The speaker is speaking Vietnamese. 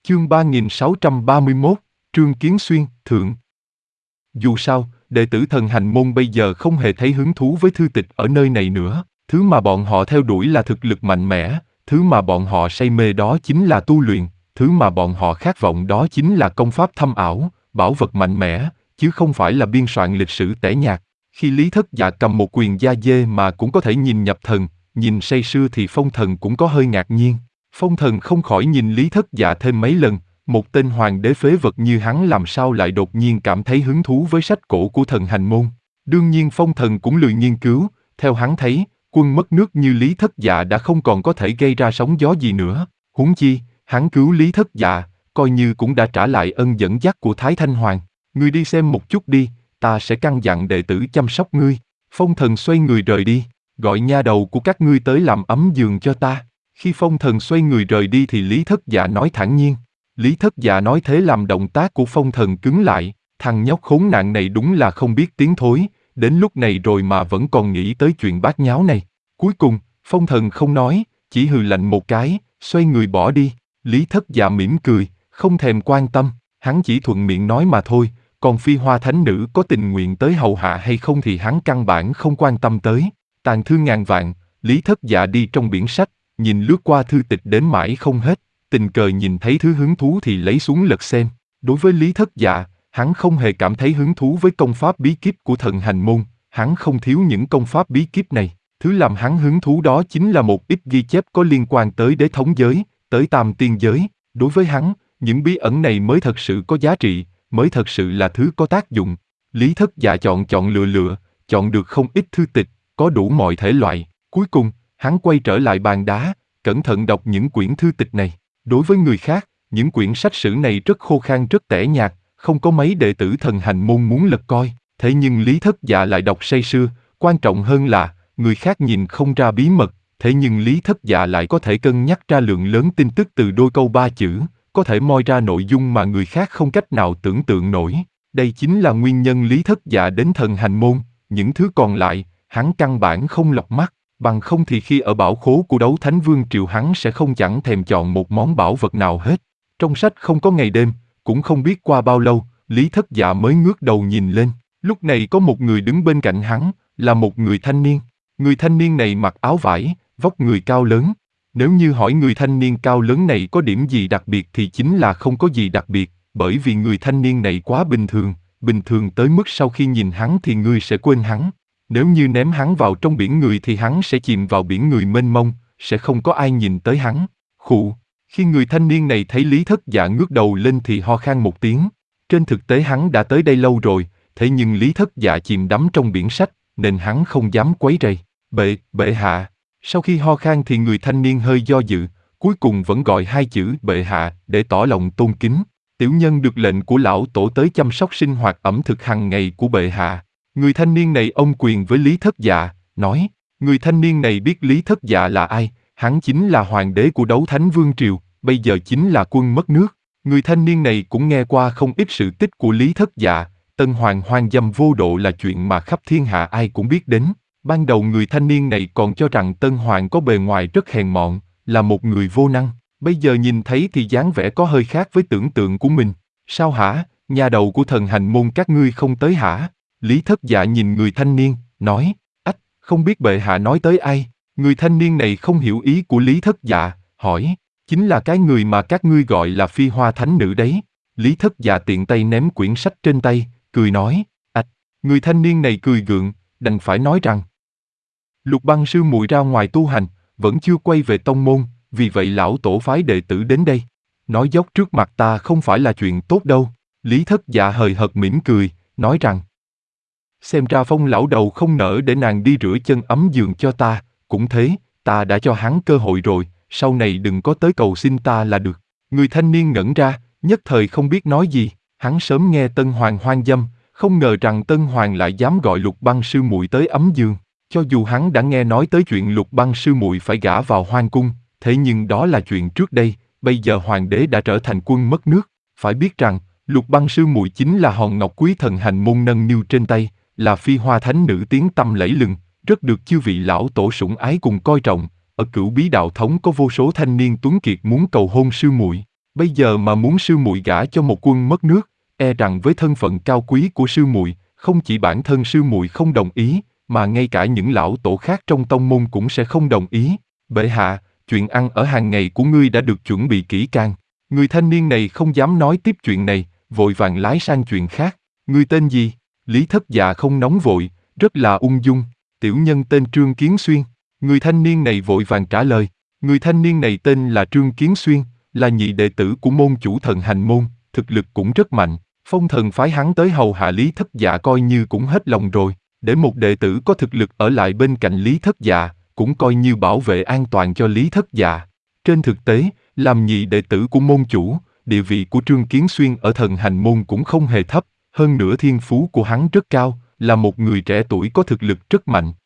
Chương 3631, Trương Kiến Xuyên, Thượng. Dù sao, đệ tử Thần Hành Môn bây giờ không hề thấy hứng thú với thư tịch ở nơi này nữa. Thứ mà bọn họ theo đuổi là thực lực mạnh mẽ, thứ mà bọn họ say mê đó chính là tu luyện, thứ mà bọn họ khát vọng đó chính là công pháp thâm ảo, bảo vật mạnh mẽ, chứ không phải là biên soạn lịch sử tẻ nhạt. Khi Lý Thất Dạ cầm một quyền da dê mà cũng có thể nhìn nhập thần, nhìn say sưa thì Phong Thần cũng có hơi ngạc nhiên. Phong Thần không khỏi nhìn Lý Thất Dạ thêm mấy lần, một tên hoàng đế phế vật như hắn làm sao lại đột nhiên cảm thấy hứng thú với sách cổ của Thần Hành Môn. Đương nhiên Phong Thần cũng lười nghiên cứu, theo hắn thấy, quân mất nước như Lý Thất Dạ đã không còn có thể gây ra sóng gió gì nữa. Huống chi, hắn cứu Lý Thất Dạ, coi như cũng đã trả lại ân dẫn dắt của Thái Thanh Hoàng. Ngươi đi xem một chút đi, ta sẽ căn dặn đệ tử chăm sóc ngươi. Phong Thần xoay người rời đi, gọi nha đầu của các ngươi tới làm ấm giường cho ta. Khi Phong Thần xoay người rời đi thì Lý Thất Dạ nói thản nhiên. Lý Thất Dạ nói thế làm động tác của Phong Thần cứng lại, thằng nhóc khốn nạn này đúng là không biết tiếng thối, đến lúc này rồi mà vẫn còn nghĩ tới chuyện bát nháo này. Cuối cùng, Phong Thần không nói, chỉ hừ lạnh một cái, xoay người bỏ đi. Lý Thất Dạ mỉm cười, không thèm quan tâm, hắn chỉ thuận miệng nói mà thôi, còn Phi Hoa Thánh Nữ có tình nguyện tới hầu hạ hay không thì hắn căn bản không quan tâm tới. Tàn thư ngàn vạn, Lý Thất Dạ đi trong biển sách, nhìn lướt qua thư tịch đến mãi không hết, tình cờ nhìn thấy thứ hứng thú thì lấy xuống lật xem. Đối với Lý Thất Dạ, hắn không hề cảm thấy hứng thú với công pháp bí kíp của Thần Hành Môn, hắn không thiếu những công pháp bí kíp này. Thứ làm hắn hứng thú đó chính là một ít ghi chép có liên quan tới đế thống giới, tới tam tiên giới. Đối với hắn, những bí ẩn này mới thật sự có giá trị, mới thật sự là thứ có tác dụng. Lý Thất Dạ chọn lựa, chọn được không ít thư tịch, có đủ mọi thể loại. Cuối cùng, hắn quay trở lại bàn đá, cẩn thận đọc những quyển thư tịch này. Đối với người khác, những quyển sách sử này rất khô khan rất tẻ nhạt, không có mấy đệ tử Thần Hành Môn muốn lật coi. Thế nhưng Lý Thất Dạ lại đọc say sưa, quan trọng hơn là, người khác nhìn không ra bí mật, thế nhưng Lý Thất Dạ lại có thể cân nhắc ra lượng lớn tin tức từ đôi câu ba chữ, có thể moi ra nội dung mà người khác không cách nào tưởng tượng nổi. Đây chính là nguyên nhân Lý Thất Dạ đến Thần Hành Môn, những thứ còn lại, hắn căn bản không lọc mắt, bằng không thì khi ở bảo khố của Đấu Thánh Vương Triều hắn sẽ không chẳng thèm chọn một món bảo vật nào hết. Trong sách không có ngày đêm, cũng không biết qua bao lâu, Lý Thất Dạ mới ngước đầu nhìn lên, lúc này có một người đứng bên cạnh hắn, là một người thanh niên. Người thanh niên này mặc áo vải, vóc người cao lớn. Nếu như hỏi người thanh niên cao lớn này có điểm gì đặc biệt thì chính là không có gì đặc biệt, bởi vì người thanh niên này quá bình thường tới mức sau khi nhìn hắn thì ngươi sẽ quên hắn. Nếu như ném hắn vào trong biển người thì hắn sẽ chìm vào biển người mênh mông, sẽ không có ai nhìn tới hắn. Khụ, khi người thanh niên này thấy Lý Thất Dạ ngước đầu lên thì ho khan một tiếng. Trên thực tế hắn đã tới đây lâu rồi, thế nhưng Lý Thất Dạ chìm đắm trong biển sách, nên hắn không dám quấy rầy. Bệ hạ. Sau khi ho khan thì người thanh niên hơi do dự, cuối cùng vẫn gọi hai chữ bệ hạ để tỏ lòng tôn kính. Tiểu nhân được lệnh của lão tổ tới chăm sóc sinh hoạt ẩm thực hàng ngày của bệ hạ. Người thanh niên này ôm quyền với Lý Thất Dạ, nói. Người thanh niên này biết Lý Thất Dạ là ai, hắn chính là hoàng đế của Đấu Thánh Vương Triều, bây giờ chính là quân mất nước. Người thanh niên này cũng nghe qua không ít sự tích của Lý Thất Dạ, Tân Hoàng hoang dâm vô độ là chuyện mà khắp thiên hạ ai cũng biết đến. Ban đầu người thanh niên này còn cho rằng Tân Hoàng có bề ngoài rất hèn mọn, là một người vô năng, bây giờ nhìn thấy thì dáng vẻ có hơi khác với tưởng tượng của mình. Sao hả, nhà đầu của Thần Hành Môn các ngươi không tới hả? Lý Thất Dạ nhìn người thanh niên, nói, ách, không biết bệ hạ nói tới ai? Người thanh niên này không hiểu ý của Lý Thất Dạ, hỏi, chính là cái người mà các ngươi gọi là Phi Hoa Thánh Nữ đấy. Lý Thất Dạ tiện tay ném quyển sách trên tay, cười nói, ách, người thanh niên này cười gượng, đành phải nói rằng, Lục Băng sư muội ra ngoài tu hành, vẫn chưa quay về tông môn, vì vậy lão tổ phái đệ tử đến đây. Nói dốc trước mặt ta không phải là chuyện tốt đâu. Lý Thất Dạ hời hợt mỉm cười, nói rằng, xem ra Phong lão đầu không nỡ để nàng đi rửa chân ấm giường cho ta, cũng thế, ta đã cho hắn cơ hội rồi, sau này đừng có tới cầu xin ta là được. Người thanh niên ngẩn ra, nhất thời không biết nói gì, hắn sớm nghe Tân Hoàng hoang dâm, không ngờ rằng Tân Hoàng lại dám gọi Lục Băng sư muội tới ấm giường. Cho dù hắn đã nghe nói tới chuyện Lục Băng sư muội phải gả vào hoang cung, thế nhưng đó là chuyện trước đây, bây giờ hoàng đế đã trở thành quân mất nước, phải biết rằng, Lục Băng sư muội chính là hòn ngọc quý Thần Hành Môn nâng niu trên tay, là Phi Hoa Thánh Nữ tiếng tăm lẫy lừng, rất được chư vị lão tổ sủng ái cùng coi trọng, ở Cửu Bí Đạo Thống có vô số thanh niên tuấn kiệt muốn cầu hôn sư muội. Bây giờ mà muốn sư muội gả cho một quân mất nước, e rằng với thân phận cao quý của sư muội, không chỉ bản thân sư muội không đồng ý, mà ngay cả những lão tổ khác trong tông môn cũng sẽ không đồng ý. Bệ hạ, chuyện ăn ở hàng ngày của ngươi đã được chuẩn bị kỹ càng. Người thanh niên này không dám nói tiếp chuyện này, vội vàng lái sang chuyện khác. Ngươi tên gì? Lý Thất Dạ không nóng vội, rất là ung dung. Tiểu nhân tên Trương Kiến Xuyên. Người thanh niên này vội vàng trả lời. Người thanh niên này tên là Trương Kiến Xuyên, là nhị đệ tử của môn chủ Thần Hành Môn, thực lực cũng rất mạnh. Phong Thần phái hắn tới hầu hạ Lý Thất Dạ coi như cũng hết lòng rồi. Để một đệ tử có thực lực ở lại bên cạnh Lý Thất Dạ, cũng coi như bảo vệ an toàn cho Lý Thất Dạ. Trên thực tế, làm nhị đệ tử của môn chủ, địa vị của Trương Kiến Xuyên ở Thần Hành Môn cũng không hề thấp, hơn nữa thiên phú của hắn rất cao, là một người trẻ tuổi có thực lực rất mạnh.